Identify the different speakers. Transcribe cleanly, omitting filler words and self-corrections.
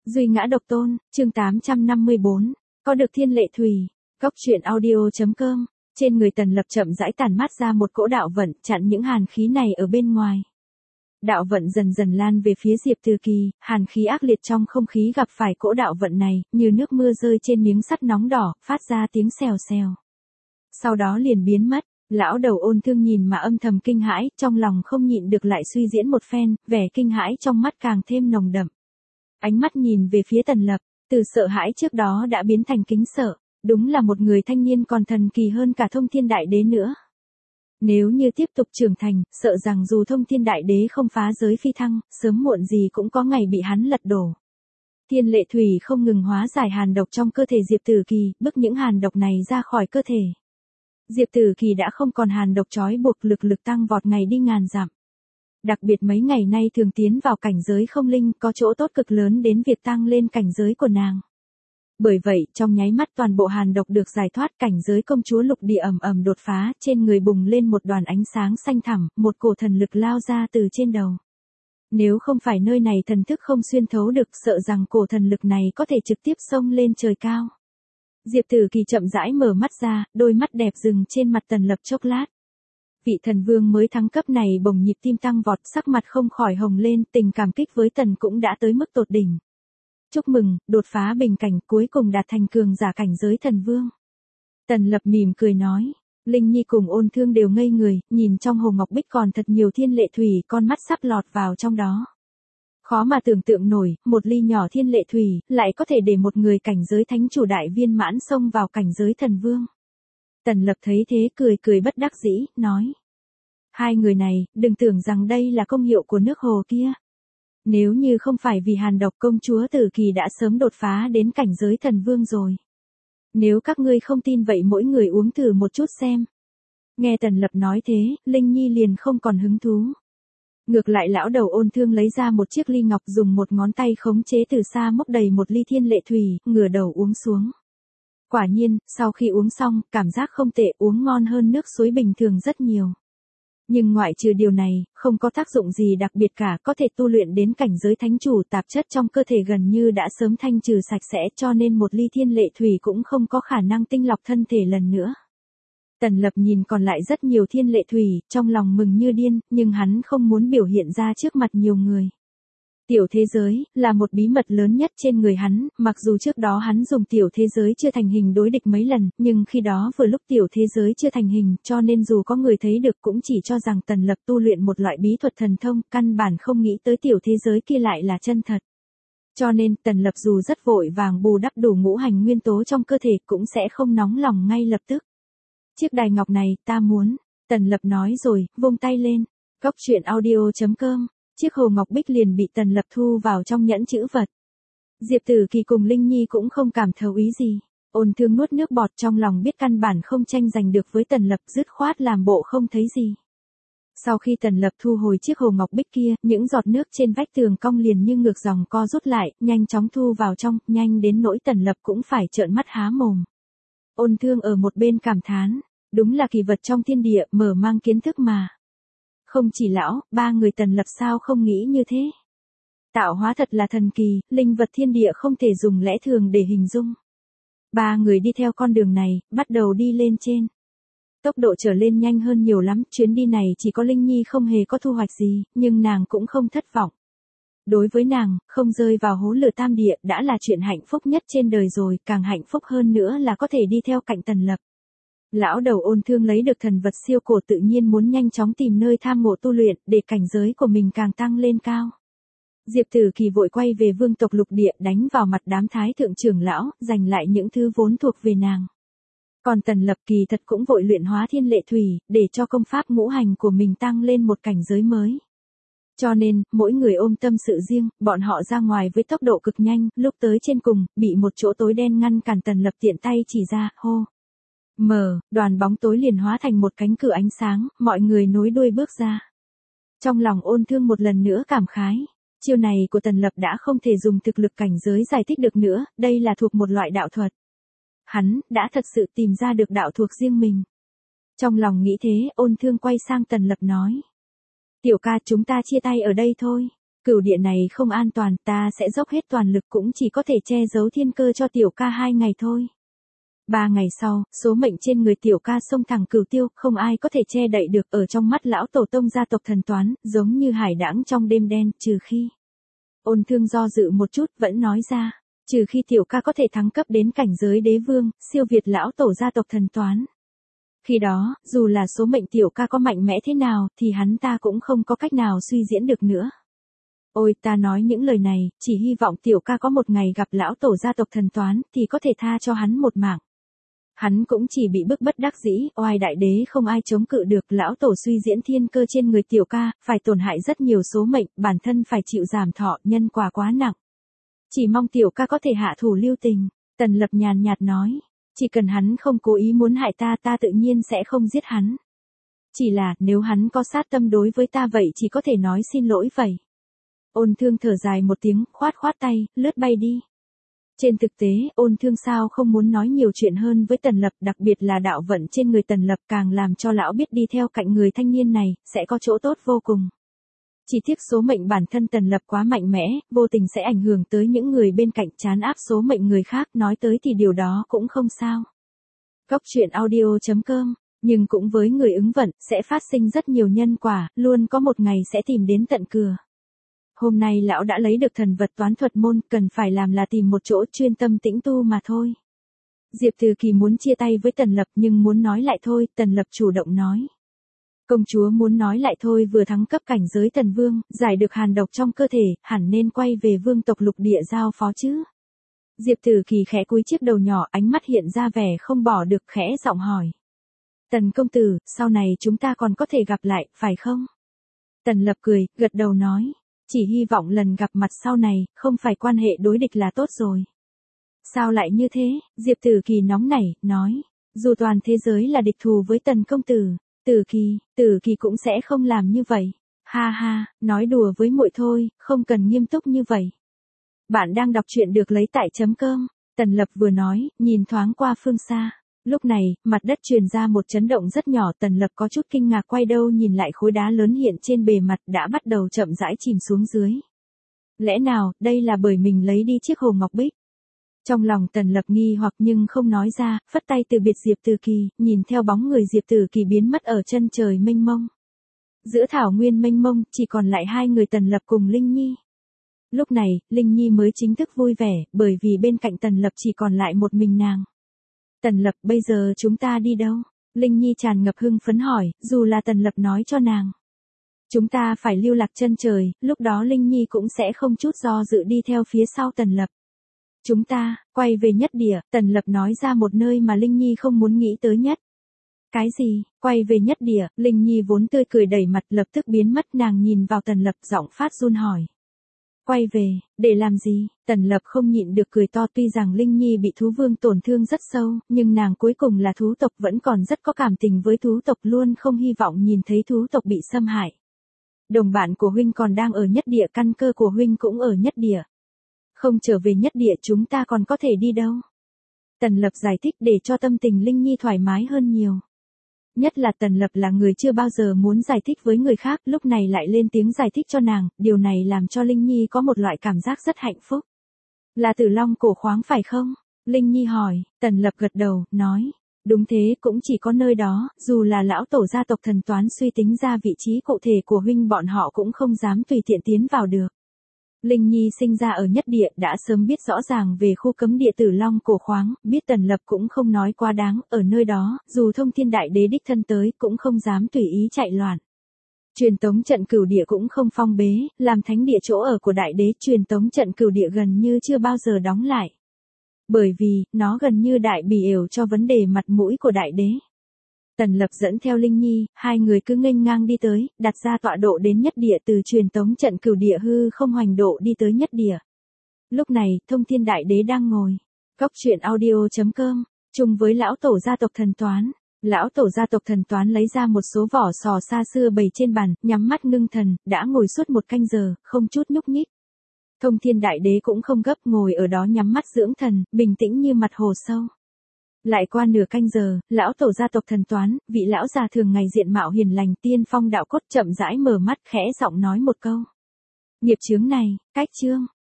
Speaker 1: Duy ngã độc tôn, chương 854, có được thiên lệ thủy, góc truyện audio.com, trên người Tần Lập chậm rãi tản mát ra một cỗ đạo vận chặn những hàn khí này ở bên ngoài. Đạo vận dần dần lan về phía Diệp Từ Kỳ, hàn khí ác liệt trong không khí gặp phải cỗ đạo vận này, như nước mưa rơi trên miếng sắt nóng đỏ, phát ra tiếng xèo xèo. Sau đó liền biến mất. Lão đầu Ôn Thương nhìn mà âm thầm kinh hãi, trong lòng không nhịn được lại suy diễn một phen, vẻ kinh hãi trong mắt càng thêm nồng đậm. Ánh mắt nhìn về phía Tần Lập, từ sợ hãi trước đó đã biến thành kính sợ, đúng là một người thanh niên còn thần kỳ hơn cả Thông Thiên Đại Đế nữa. Nếu như tiếp tục trưởng thành, sợ rằng dù Thông Thiên Đại Đế không phá giới phi thăng, sớm muộn gì cũng có ngày bị hắn lật đổ. Thiên lệ thủy không ngừng hóa giải hàn độc trong cơ thể Diệp Tử Kỳ, bức những hàn độc này ra khỏi cơ thể. Diệp Tử Kỳ đã không còn hàn độc trói buộc, lực tăng vọt ngày đi ngàn dặm. Đặc biệt mấy ngày nay thường tiến vào cảnh giới không linh, có chỗ tốt cực lớn đến việc tăng lên cảnh giới của nàng. Bởi vậy, trong nháy mắt toàn bộ hàn độc được giải thoát, cảnh giới công chúa lục địa ầm ầm đột phá, trên người bùng lên một đoàn ánh sáng xanh thẳm, một cổ thần lực lao ra từ trên đầu. Nếu không phải nơi này thần thức không xuyên thấu được, sợ rằng cổ thần lực này có thể trực tiếp xông lên trời cao. Diệp Tử Kỳ chậm rãi mở mắt ra, đôi mắt đẹp dừng trên mặt Tần Lập chốc lát. Vị thần vương mới thăng cấp này bỗng nhịp tim tăng vọt, sắc mặt không khỏi hồng lên, tình cảm kích với Tần cũng đã tới mức tột đỉnh. Chúc mừng, đột phá bình cảnh, cuối cùng đạt thành cường giả cảnh giới thần vương. Tần Lập mỉm cười nói. Linh Nhi cùng Ôn Thương đều ngây người, nhìn trong hồ ngọc bích còn thật nhiều thiên lệ thủy, con mắt sắp lọt vào trong đó. Khó mà tưởng tượng nổi, một ly nhỏ thiên lệ thủy, lại có thể để một người cảnh giới thánh chủ đại viên mãn xông vào cảnh giới thần vương. Tần Lập thấy thế cười bất đắc dĩ, nói. Hai người này, đừng tưởng rằng đây là công hiệu của nước hồ kia. Nếu như không phải vì hàn độc, công chúa Tử Kỳ đã sớm đột phá đến cảnh giới thần vương rồi. Nếu các ngươi không tin vậy mỗi người uống thử một chút xem. Nghe Tần Lập nói thế, Linh Nhi liền không còn hứng thú. Ngược lại lão đầu Ôn Thương lấy ra một chiếc ly ngọc, dùng một ngón tay khống chế từ xa múc đầy một ly thiên lệ thủy, ngửa đầu uống xuống. Quả nhiên, sau khi uống xong, cảm giác không tệ, uống ngon hơn nước suối bình thường rất nhiều. Nhưng ngoại trừ điều này, không có tác dụng gì đặc biệt cả, có thể tu luyện đến cảnh giới thánh chủ, tạp chất trong cơ thể gần như đã sớm thanh trừ sạch sẽ, cho nên một ly thiên lệ thủy cũng không có khả năng tinh lọc thân thể lần nữa. Tần Lập nhìn còn lại rất nhiều thiên lệ thủy, trong lòng mừng như điên, nhưng hắn không muốn biểu hiện ra trước mặt nhiều người. Tiểu thế giới, là một bí mật lớn nhất trên người hắn, mặc dù trước đó hắn dùng tiểu thế giới chưa thành hình đối địch mấy lần, nhưng khi đó vừa lúc tiểu thế giới chưa thành hình, cho nên dù có người thấy được cũng chỉ cho rằng Tần Lập tu luyện một loại bí thuật thần thông, căn bản không nghĩ tới tiểu thế giới kia lại là chân thật. Cho nên, Tần Lập dù rất vội vàng bù đắp đủ ngũ hành nguyên tố trong cơ thể cũng sẽ không nóng lòng ngay lập tức. Chiếc đài ngọc này, ta muốn, Tần Lập nói rồi, vung tay lên, góc truyện audio.com. Chiếc hồ ngọc bích liền bị Tần Lập thu vào trong nhẫn chữ vật. Diệp Tử Kỳ cùng Linh Nhi cũng không cảm thấu ý gì. Ôn Thương nuốt nước bọt, trong lòng biết căn bản không tranh giành được với Tần Lập, dứt khoát làm bộ không thấy gì. Sau khi Tần Lập thu hồi chiếc hồ ngọc bích kia, những giọt nước trên vách tường cong liền như ngược dòng co rút lại, nhanh chóng thu vào trong, nhanh đến nỗi Tần Lập cũng phải trợn mắt há mồm. Ôn Thương ở một bên cảm thán, đúng là kỳ vật trong thiên địa, mở mang kiến thức mà. Không chỉ lão, ba người Tần Lập sao không nghĩ như thế. Tạo hóa thật là thần kỳ, linh vật thiên địa không thể dùng lẽ thường để hình dung. Ba người đi theo con đường này, bắt đầu đi lên trên. Tốc độ trở lên nhanh hơn nhiều lắm, chuyến đi này chỉ có Linh Nhi không hề có thu hoạch gì, nhưng nàng cũng không thất vọng. Đối với nàng, không rơi vào hố lửa tam địa đã là chuyện hạnh phúc nhất trên đời rồi, càng hạnh phúc hơn nữa là có thể đi theo cạnh Tần Lập. Lão đầu Ôn Thương lấy được thần vật siêu cổ tự nhiên muốn nhanh chóng tìm nơi tham ngộ tu luyện, để cảnh giới của mình càng tăng lên cao. Diệp Tử Kỳ vội quay về vương tộc lục địa, đánh vào mặt đám thái thượng trưởng lão, giành lại những thứ vốn thuộc về nàng. Còn Tần Lập kỳ thật cũng vội luyện hóa thiên lệ thủy, để cho công pháp ngũ hành của mình tăng lên một cảnh giới mới. Cho nên, mỗi người ôm tâm sự riêng, bọn họ ra ngoài với tốc độ cực nhanh, lúc tới trên cùng, bị một chỗ tối đen ngăn cản. Tần Lập tiện tay chỉ ra, hô. Đoàn bóng tối liền hóa thành một cánh cửa ánh sáng, mọi người nối đuôi bước ra. Trong lòng Ôn Thương một lần nữa cảm khái, chiêu này của Tần Lập đã không thể dùng thực lực cảnh giới giải thích được nữa, đây là thuộc một loại đạo thuật. Hắn, đã thật sự tìm ra được đạo thuộc riêng mình. Trong lòng nghĩ thế, Ôn Thương quay sang Tần Lập nói. Tiểu ca chúng ta chia tay ở đây thôi, Cửu địa này không an toàn, ta sẽ dốc hết toàn lực cũng chỉ có thể che giấu thiên cơ cho tiểu ca 2 ngày thôi. 3 ngày sau, số mệnh trên người tiểu ca xông thẳng cửu tiêu, không ai có thể che đậy được, ở trong mắt lão tổ tông gia tộc thần toán, giống như hải đãng trong đêm đen, trừ khi. Ôn Thương do dự một chút, vẫn nói ra, trừ khi tiểu ca có thể thăng cấp đến cảnh giới đế vương, siêu việt lão tổ gia tộc thần toán. Khi đó, dù là số mệnh tiểu ca có mạnh mẽ thế nào, thì hắn ta cũng không có cách nào suy diễn được nữa. Ôi, ta nói những lời này, chỉ hy vọng tiểu ca có một ngày gặp lão tổ gia tộc thần toán, thì có thể tha cho hắn một mạng. Hắn cũng chỉ bị bức bất đắc dĩ, oai đại đế không ai chống cự được, lão tổ suy diễn thiên cơ trên người tiểu ca, phải tổn hại rất nhiều số mệnh, bản thân phải chịu giảm thọ, nhân quả quá nặng. Chỉ mong tiểu ca có thể hạ thủ lưu tình. Tần Lập nhàn nhạt nói, chỉ cần hắn không cố ý muốn hại ta, ta tự nhiên sẽ không giết hắn. Chỉ là, nếu hắn có sát tâm đối với ta vậy chỉ có thể nói xin lỗi vậy. Ôn Thương thở dài một tiếng, khoát khoát tay, lướt bay đi. Trên thực tế, Ôn Thương sao không muốn nói nhiều chuyện hơn với Tần Lập, đặc biệt là đạo vận trên người Tần Lập càng làm cho lão biết đi theo cạnh người thanh niên này, sẽ có chỗ tốt vô cùng. Chỉ tiếc số mệnh bản thân Tần Lập quá mạnh mẽ, vô tình sẽ ảnh hưởng tới những người bên cạnh, trán áp số mệnh người khác, nói tới thì điều đó cũng không sao. Goctruyện.audio.com, nhưng cũng với người ứng vận, sẽ phát sinh rất nhiều nhân quả, luôn có một ngày sẽ tìm đến tận cửa. Hôm nay lão đã lấy được thần vật toán thuật môn, cần phải làm là tìm một chỗ chuyên tâm tĩnh tu mà thôi. Diệp Từ Kỳ muốn chia tay với Tần Lập nhưng muốn nói lại thôi, Tần Lập chủ động nói. Công chúa muốn nói lại thôi, vừa thăng cấp cảnh giới Tần Vương, giải được hàn độc trong cơ thể, hẳn nên quay về vương tộc lục địa giao phó chứ. Diệp Từ Kỳ khẽ cúi chiếc đầu nhỏ, ánh mắt hiện ra vẻ không bỏ được, khẽ giọng hỏi. Tần công tử, sau này chúng ta còn có thể gặp lại, phải không? Tần Lập cười, gật đầu nói. Chỉ hy vọng lần gặp mặt sau này, không phải quan hệ đối địch là tốt rồi. Sao lại như thế? Diệp Tử Kỳ nóng nảy, nói. Dù toàn thế giới là địch thù với Tần công tử, Tử Kỳ cũng sẽ không làm như vậy. Ha ha, nói đùa với muội thôi, không cần nghiêm túc như vậy. Bạn đang đọc truyện được lấy tại .com. Tần Lập vừa nói, nhìn thoáng qua phương xa. Lúc này, mặt đất truyền ra một chấn động rất nhỏ, Tần Lập có chút kinh ngạc quay đầu nhìn lại khối đá lớn hiện trên bề mặt đã bắt đầu chậm rãi chìm xuống dưới. Lẽ nào, đây là bởi mình lấy đi chiếc hồ ngọc bích? Trong lòng Tần Lập nghi hoặc nhưng không nói ra, phất tay từ biệt Diệp Từ Kỳ, nhìn theo bóng người Diệp Từ Kỳ biến mất ở chân trời mênh mông. Giữa thảo nguyên mênh mông, chỉ còn lại hai người Tần Lập cùng Linh Nhi. Lúc này, Linh Nhi mới chính thức vui vẻ, bởi vì bên cạnh Tần Lập chỉ còn lại một mình nàng. Tần Lập, bây giờ chúng ta đi đâu? Linh Nhi tràn ngập hưng phấn hỏi, dù là Tần Lập nói cho nàng. Chúng ta phải lưu lạc chân trời, lúc đó Linh Nhi cũng sẽ không chút do dự đi theo phía sau Tần Lập. Chúng ta, quay về nhất địa, Tần Lập nói ra một nơi mà Linh Nhi không muốn nghĩ tới nhất. Cái gì, quay về nhất địa, Linh Nhi vốn tươi cười đầy mặt lập tức biến mất, nàng nhìn vào Tần Lập giọng phát run hỏi. Quay về, để làm gì? Tần Lập không nhịn được cười to, tuy rằng Linh Nhi bị thú vương tổn thương rất sâu, nhưng nàng cuối cùng là thú tộc vẫn còn rất có cảm tình với thú tộc, luôn không hy vọng nhìn thấy thú tộc bị xâm hại. Đồng bạn của huynh còn đang ở nhất địa, căn cơ của huynh cũng ở nhất địa. Không trở về nhất địa chúng ta còn có thể đi đâu? Tần Lập giải thích để cho tâm tình Linh Nhi thoải mái hơn nhiều. Nhất là Tần Lập là người chưa bao giờ muốn giải thích với người khác, lúc này lại lên tiếng giải thích cho nàng, điều này làm cho Linh Nhi có một loại cảm giác rất hạnh phúc. Là Tử Long cổ khoáng phải không? Linh Nhi hỏi, Tần Lập gật đầu, nói. Đúng thế, cũng chỉ có nơi đó, dù là lão tổ gia tộc thần toán suy tính ra vị trí cụ thể của huynh bọn họ cũng không dám tùy tiện tiến vào được. Linh Nhi sinh ra ở nhất địa, đã sớm biết rõ ràng về khu cấm địa Tử Long cổ khoáng, biết Tần Lập cũng không nói quá đáng, ở nơi đó, dù Thông Thiên Đại Đế đích thân tới, cũng không dám tùy ý chạy loạn. Truyền tống trận cửu địa cũng không phong bế, làm thánh địa chỗ ở của Đại Đế, truyền tống trận cửu địa gần như chưa bao giờ đóng lại. Bởi vì, nó gần như đại bỉ ổi cho vấn đề mặt mũi của Đại Đế. Tần Lập dẫn theo Linh Nhi, hai người cứ nghênh ngang đi tới, đặt ra tọa độ đến nhất địa, từ truyền tống trận cửu địa hư không hoành độ đi tới nhất địa. Lúc này, Thông Thiên Đại Đế đang ngồi. Goctruyện.audio.com, chung với lão tổ gia tộc thần toán. Lão tổ gia tộc thần toán lấy ra một số vỏ sò xa xưa bày trên bàn, nhắm mắt ngưng thần, đã ngồi suốt 1 canh giờ, không chút nhúc nhích. Thông Thiên Đại Đế cũng không gấp, ngồi ở đó nhắm mắt dưỡng thần, bình tĩnh như mặt hồ sâu. Lại qua nửa canh giờ, lão tổ gia tộc thần toán, vị lão già thường ngày diện mạo hiền lành tiên phong đạo cốt chậm rãi mở mắt, khẽ giọng nói một câu. Nghiệp chướng này, cách chương.